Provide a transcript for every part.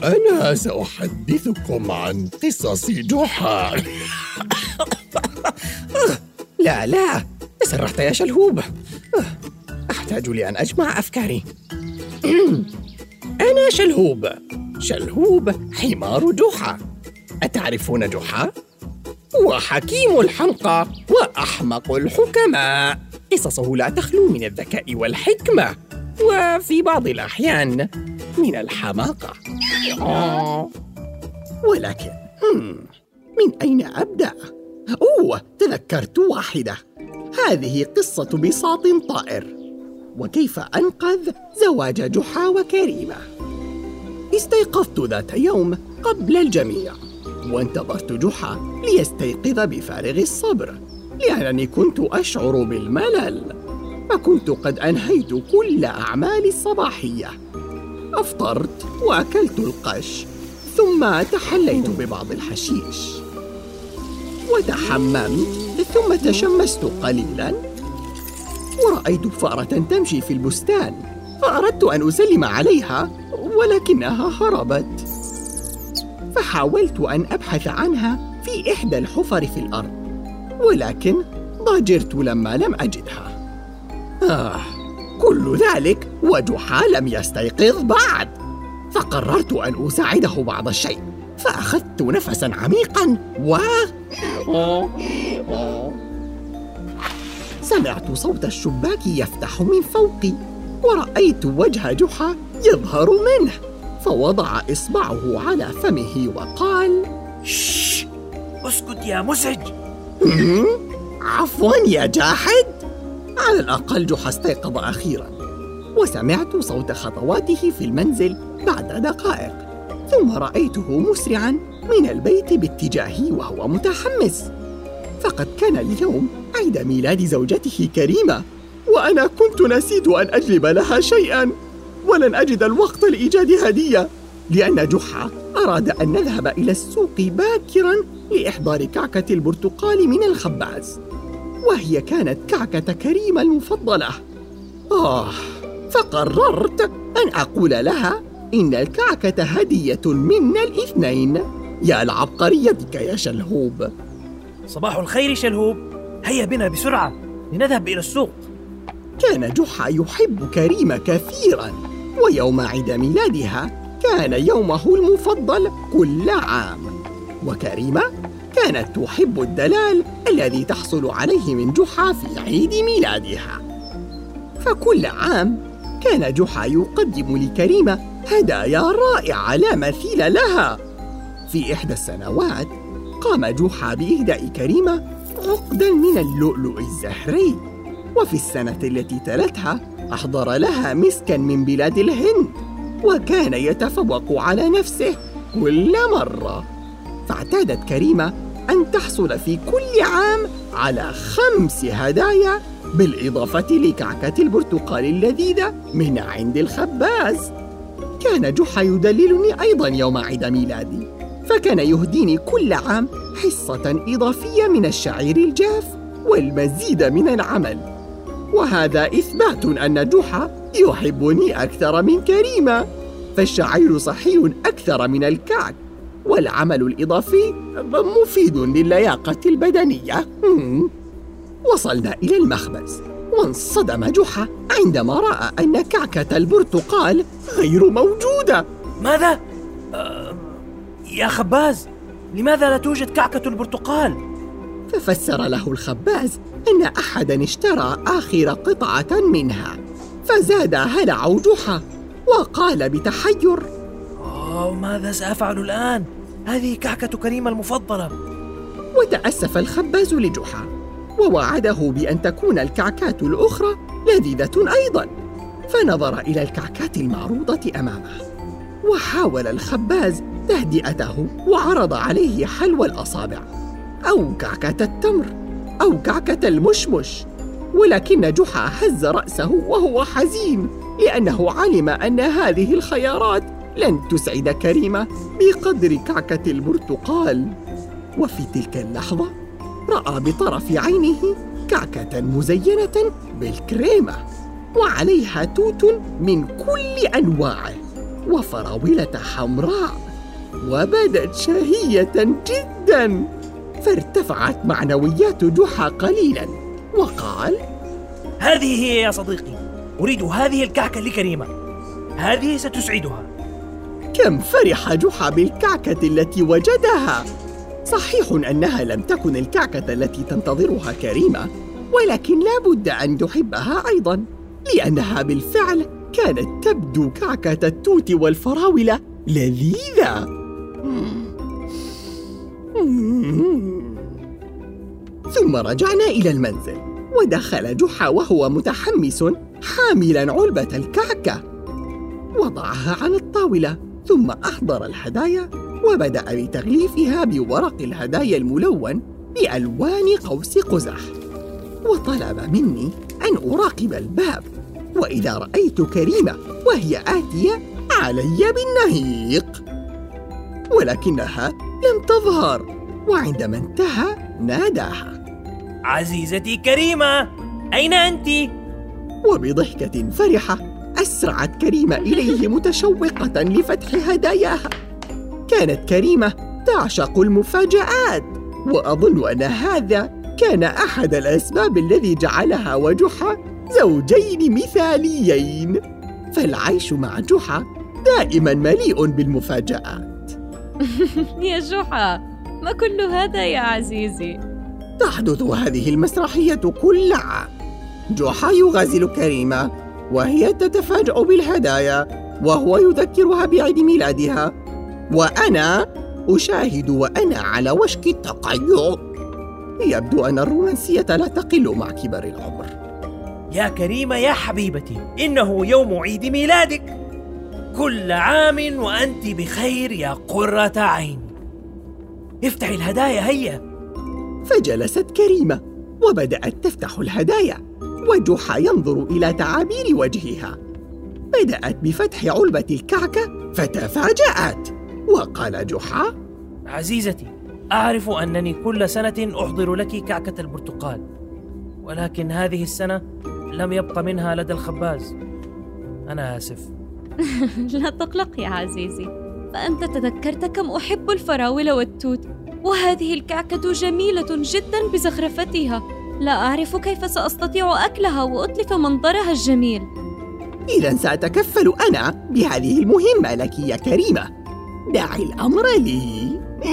أنا سأحدثكم عن قصص جحا. لا تسرحت يا شلهوب. أحتاج لأن أجمع أفكاري. أنا شلهوب حمار جحا. أتعرفون جحا؟ هو حكيم الحمقى وأحمق الحكماء. قصصه لا تخلو من الذكاء والحكمة، وفي بعض الأحيان من الحماقة. ولكن من أين أبدأ؟ تذكرت واحدة. هذه قصة بساط طائر، وكيف أنقذ زواج جحا وكريمة. استيقظت ذات يوم قبل الجميع، وانتظرت جحا ليستيقظ بفارغ الصبر، لأنني كنت أشعر بالملل، فكنت قد أنهيت كل أعمالي الصباحية. أفطرت وأكلت القش، ثم تحليت ببعض الحشيش، وتحممت، ثم تشمست قليلاً، ورأيت فأرة تمشي في البستان، فأردت أن أسلم عليها، ولكنها هربت. فحاولت أن أبحث عنها في إحدى الحفر في الأرض، ولكن ضجرت لما لم أجدها. كل ذلك وجحا لم يستيقظ بعد، فقررت أن أساعده بعض الشيء. فأخذت نفساً عميقاً سمعت صوت الشباك يفتح من فوقي، ورأيت وجه جحا يظهر منه، فوضع إصبعه على فمه وقال: شش، اسكت يا مزعج. عفواً يا جاحد. على الأقل جحا استيقظ أخيراً، وسمعت صوت خطواته في المنزل بعد دقائق، ثم رأيته مسرعاً من البيت باتجاهي وهو متحمس. فقد كان اليوم عيد ميلاد زوجته كريمة، وأنا كنت نسيت أن أجلب لها شيئاً، ولن أجد الوقت لإيجاد هدية، لأن جحا أراد أن نذهب إلى السوق باكراً لإحضار كعكة البرتقال من الخباز، وهي كانت كعكة كريمة المفضلة. فقررت أن أقول لها إن الكعكة هدية منا الاثنين. يا لعبقريتك يا شلهوب. صباح الخير شلهوب، هيا بنا بسرعة لنذهب إلى السوق. كان جحا يحب كريمة كثيراً، ويوم عيد ميلادها كان يومه المفضل كل عام، وكريمة كانت تحب الدلال الذي تحصل عليه من جحا في عيد ميلادها. فكل عام كان جحا يقدم لكريمة هدايا رائعة لا مثيل لها. في إحدى السنوات قام جحا بإهداء كريمة عقداً من اللؤلؤ الزهري، وفي السنة التي تلتها أحضر لها مسكاً من بلاد الهند، وكان يتفوق على نفسه كل مرة. فاعتادت كريمة أن تحصل في كل عام على 5 هدايا، بالإضافة لكعكة البرتقال اللذيذة من عند الخباز. كان جحا يدللني أيضاً يوم عيد ميلادي، فكان يهديني كل عام حصة إضافية من الشعير الجاف والمزيد من العمل، وهذا إثبات أن جحا يحبني أكثر من كريمة، فالشعير صحي أكثر من الكعك، والعمل الإضافي مفيد للياقة البدنية. وصلنا إلى المخبز، وانصدم جحا عندما رأى أن كعكة البرتقال غير موجودة. ماذا؟ يا خباز، لماذا لا توجد كعكة البرتقال؟ ففسر له الخباز أن أحداً اشترى آخر قطعة منها، فزاد هلع جحا وقال بتحير: ماذا سأفعل الآن؟ هذه كعكة كريمة المفضلة. وتأسف الخباز لجحا، ووعده بأن تكون الكعكات الأخرى لذيذة أيضاً. فنظر إلى الكعكات المعروضة أمامه، وحاول الخباز تهدئته وعرض عليه حلوى الأصابع، أو كعكة التمر، أو كعكة المشمش، ولكن جحا هز رأسه وهو حزين، لأنه علم أن هذه الخيارات لن تسعد كريمة بقدر كعكة البرتقال. وفي تلك اللحظة رأى بطرف عينه كعكة مزينة بالكريمة، وعليها توت من كل أنواعه، وفراولة حمراء، وبدت شهية جداً. فارتفعت معنويات جحا قليلاً وقال: هذه هي يا صديقي، أريد هذه الكعكة لكريمة، هذه ستسعدها. كم فرح جحا بالكعكة التي وجدها. صحيح أنها لم تكن الكعكة التي تنتظرها كريمة، ولكن لا بد أن تحبها أيضاً، لأنها بالفعل كانت تبدو كعكة التوت والفراولة لذيذة. ثم رجعنا إلى المنزل، ودخل جحا وهو متحمس حاملاً علبة الكعكة. وضعها على الطاولة، ثم أحضر الهدايا وبدأ بتغليفها بورق الهدايا الملون بألوان قوس قزح، وطلب مني أن أراقب الباب، وإذا رأيت كريمة وهي آتية علي بالنهيق، ولكنها لم تظهر. وعندما انتهى ناداها: عزيزتي كريمة، أين أنت؟ وبضحكة فرحة أسرعت كريمة إليه متشوقة لفتح هداياها. كانت كريمة تعشق المفاجآت، وأظن أن هذا كان أحد الأسباب الذي جعلها وجحا زوجين مثاليين. فالعيش مع جحا دائما مليء بالمفاجآت. يا جحا، ما كل هذا يا عزيزي؟ تحدث هذه المسرحية كل عام. جحا يغازل كريمة وهي تتفاجأ بالهدايا، وهو يذكرها بعيد ميلادها، وأنا أشاهد وأنا على وشك التقيؤ. يبدو أن الرومانسية لا تقل مع كبر العمر. يا كريمة يا حبيبتي، إنه يوم عيد ميلادك، كل عام وأنت بخير يا قرة عين. افتحي الهدايا هيا. فجلست كريمة وبدأت تفتح الهدايا، وجحا ينظر إلى تعابير وجهها. بدأت بفتح علبة الكعكة فتفاجأت، وقال جحا: عزيزتي، أعرف أنني كل سنة أحضر لك كعكة البرتقال، ولكن هذه السنة لم يبق منها لدى الخباز. أنا آسف. لا تقلق يا عزيزي، فأنت تذكرت كم أحب الفراولة والتوت، وهذه الكعكة جميلة جدا بزخرفتها. لا أعرف كيف سأستطيع أكلها وأتلف منظرها الجميل. إذن سأتكفل أنا بهذه المهمة لك يا كريمة، دعي الأمر لي.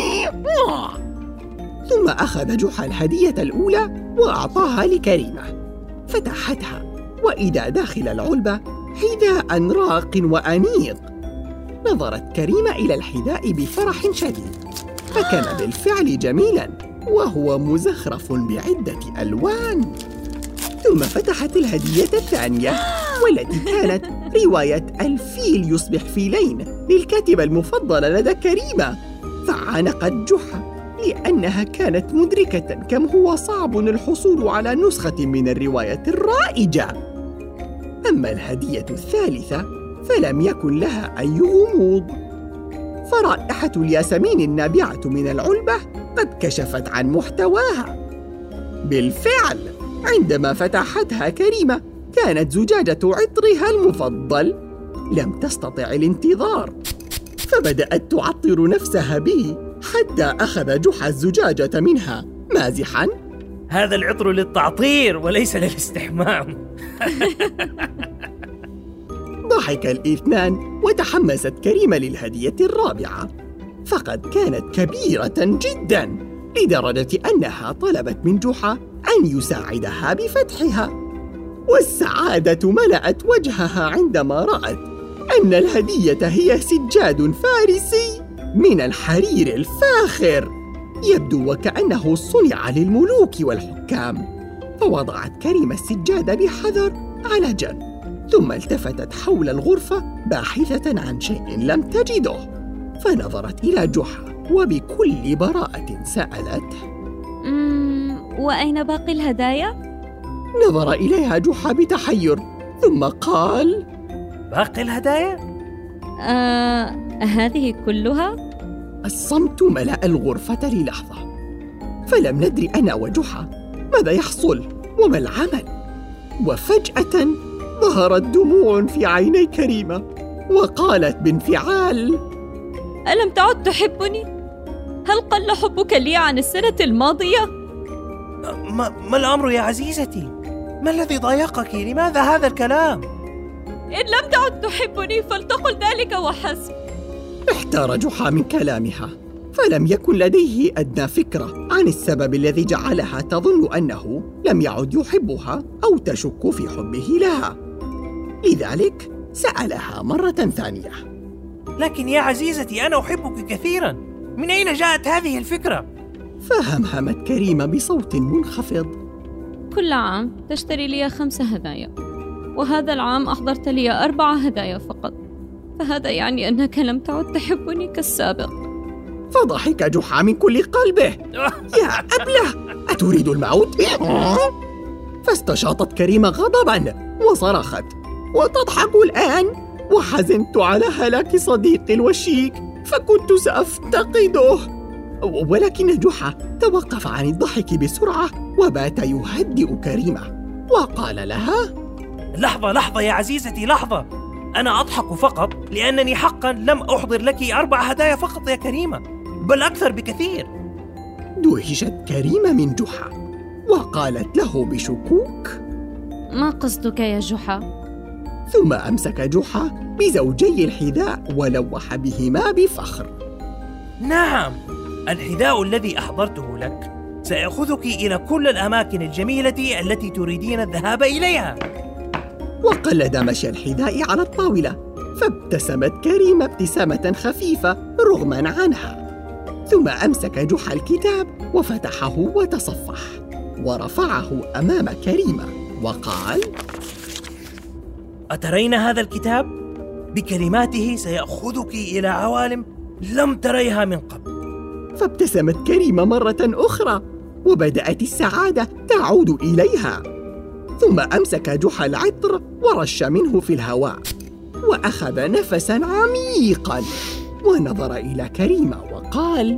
ثم أخذ جحا الهدية الأولى وأعطاها لكريمة. فتحتها، وإذا داخل العلبة حذاء راق وأنيق. نظرت كريمة إلى الحذاء بفرح شديد، فكان بالفعل جميلاً وهو مزخرف بعدة ألوان. ثم فتحت الهدية الثانية، والتي كانت رواية الفيل يصبح فيلين للكاتبة المفضلة لدى كريمة. فعانقت جحا لأنها كانت مدركة كم هو صعب الحصول على نسخة من الرواية الرائجة. أما الهدية الثالثة فلم يكن لها أي غموض، فرائحة الياسمين النابعة من العلبة قد كشفت عن محتواها. بالفعل عندما فتحتها كريمة كانت زجاجة عطرها المفضل. لم تستطع الانتظار، فبدأت تعطر نفسها به حتى أخذ جحا الزجاجة منها مازحاً: هذا العطر للتعطير وليس للاستحمام. ضحك الاثنان، وتحمست كريمة للهدية الرابعة، فقد كانت كبيرة جداً لدرجة أنها طلبت من جحا أن يساعدها بفتحها. والسعادة ملأت وجهها عندما رأت أن الهدية هي سجاد فارسي من الحرير الفاخر، يبدو وكأنه صنع للملوك والحكام. فوضعت كريمة السجاد بحذر على جنب، ثم التفتت حول الغرفة باحثة عن شيء لم تجده. فنظرت إلى جحا وبكل براءة سألته: وأين باقي الهدايا؟ نظر إليها جحا بتحير، ثم قال: باقي الهدايا؟ هذه كلها؟ الصمت ملأ الغرفة للحظة، فلم ندري أنا وجحا ماذا يحصل وما العمل. وفجأة ظهرت دموع في عيني كريمة، وقالت بانفعال: ألم تعد تحبني؟ هل قل حبك لي عن السنة الماضية؟ ما الأمر يا عزيزتي؟ ما الذي ضايقك؟ لماذا هذا الكلام؟ إن لم تعد تحبني فلتقل ذلك وحسب. احتار جحا من كلامها، فلم يكن لديه أدنى فكرة عن السبب الذي جعلها تظن أنه لم يعد يحبها أو تشك في حبه لها. لذلك سألها مرة ثانية: لكن يا عزيزتي أنا أحبك كثيراً، من أين جاءت هذه الفكرة؟ فهمهمت كريمة بصوت منخفض: كل عام تشتري لي 5 هدايا، وهذا العام أحضرت لي 4 هدايا فقط، فهذا يعني أنك لم تعد تحبني كالسابق. فضحك جحا من كل قلبه: يا أبله، أتريد الموت؟ فاستشاطت كريمة غضباً وصرخت: وتضحك الآن؟ وحزنت على هلاك صديقي الوشيك، فكنت سأفتقده. ولكن جحا توقف عن الضحك بسرعة وبات يهدئ كريمة، وقال لها: لحظة يا عزيزتي، لحظة. أنا أضحك فقط لأنني حقاً لم أحضر لك 4 هدايا فقط يا كريمة، بل أكثر بكثير. دهشت كريمة من جحا وقالت له بشكوك: ما قصدك يا جحا؟ ثم أمسك جحا بزوجي الحذاء ولوح بهما بفخر: نعم، الحذاء الذي أحضرته لك سيأخذك إلى كل الأماكن الجميلة التي تريدين الذهاب إليها. وقلد مشي الحذاء على الطاولة، فابتسمت كريمة ابتسامة خفيفة رغما عنها. ثم أمسك جحا الكتاب وفتحه وتصفح ورفعه أمام كريمة وقال: أترين هذا الكتاب؟ بكلماته سيأخذك إلى عوالم لم تريها من قبل. فابتسمت كريمة مرة أخرى وبدأت السعادة تعود إليها. ثم أمسك جحا العطر ورش منه في الهواء، وأخذ نفساً عميقاً ونظر إلى كريمة وقال: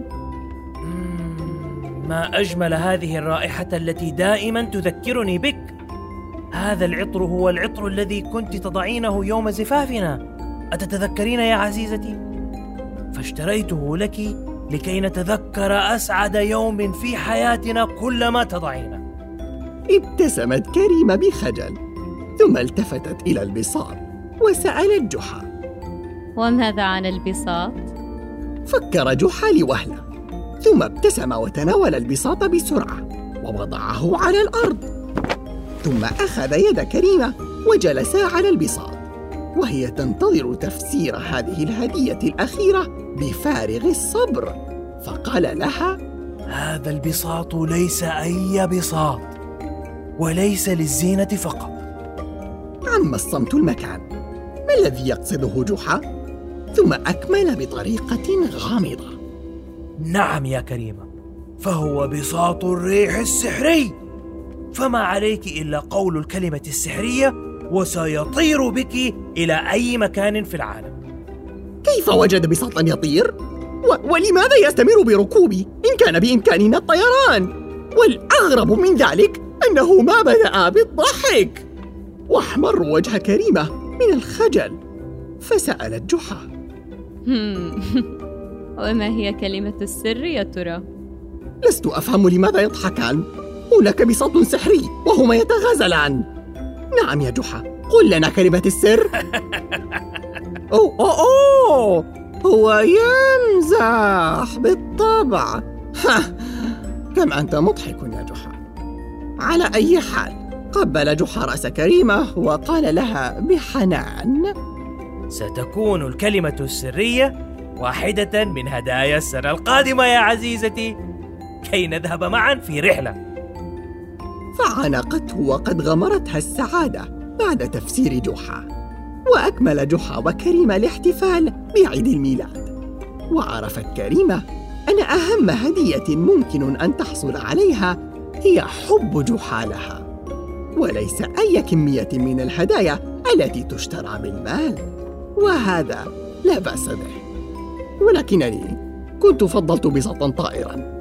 ما أجمل هذه الرائحة التي دائماً تذكرني بك. هذا العطر هو العطر الذي كنت تضعينه يوم زفافنا، أتتذكرين يا عزيزتي؟ فاشتريته لك لكي نتذكر أسعد يوم في حياتنا كلما تضعينه. ابتسمت كريمة بخجل، ثم التفتت إلى البساط وسألت جحا: وماذا عن البساط؟ فكر جحا لوهلة، ثم ابتسم وتناول البساط بسرعة ووضعه على الأرض. ثم أخذ يد كريمة وجلسا على البساط وهي تنتظر تفسير هذه الهدية الأخيرة بفارغ الصبر. فقال لها: هذا البساط ليس أي بساط، وليس للزينة فقط. عم الصمت المكان. ما الذي يقصده جحا؟ ثم أكمل بطريقة غامضة: نعم يا كريمة، فهو بساط الريح السحري، فما عليك إلا قول الكلمة السحرية وسيطير بك إلى أي مكان في العالم. كيف وجد بساطا يطير؟ ولماذا يستمر بركوبي إن كان بإمكاننا الطيران؟ والأغرب من ذلك أنه ما بدأ بالضحك. واحمر وجه كريمة من الخجل، فسألت جحا: وما هي كلمة السر يا ترى؟ لست أفهم لماذا يضحكان. هناك بساط سحري وهما يتغازلان. نعم يا جحا، قل لنا كلمة السر. أوه هو يمزح بالطبع. كم أنت مضحك يا جحا. على أي حال، قبل جحا رأس كريمة وقال لها بحنان: ستكون الكلمة السرية واحدة من هدايا السنة القادمة يا عزيزتي، كي نذهب معا في رحلة. فعانقته وقد غمرتها السعادة بعد تفسير جحا. وأكمل جحا وكريمة الاحتفال بعيد الميلاد. وعرفت كريمة أن أهم هدية ممكن أن تحصل عليها هي حب جحا لها، وليس أي كمية من الهدايا التي تشترى بالمال، وهذا لا بأس به. ولكنني كنت فضلت بساطا طائرا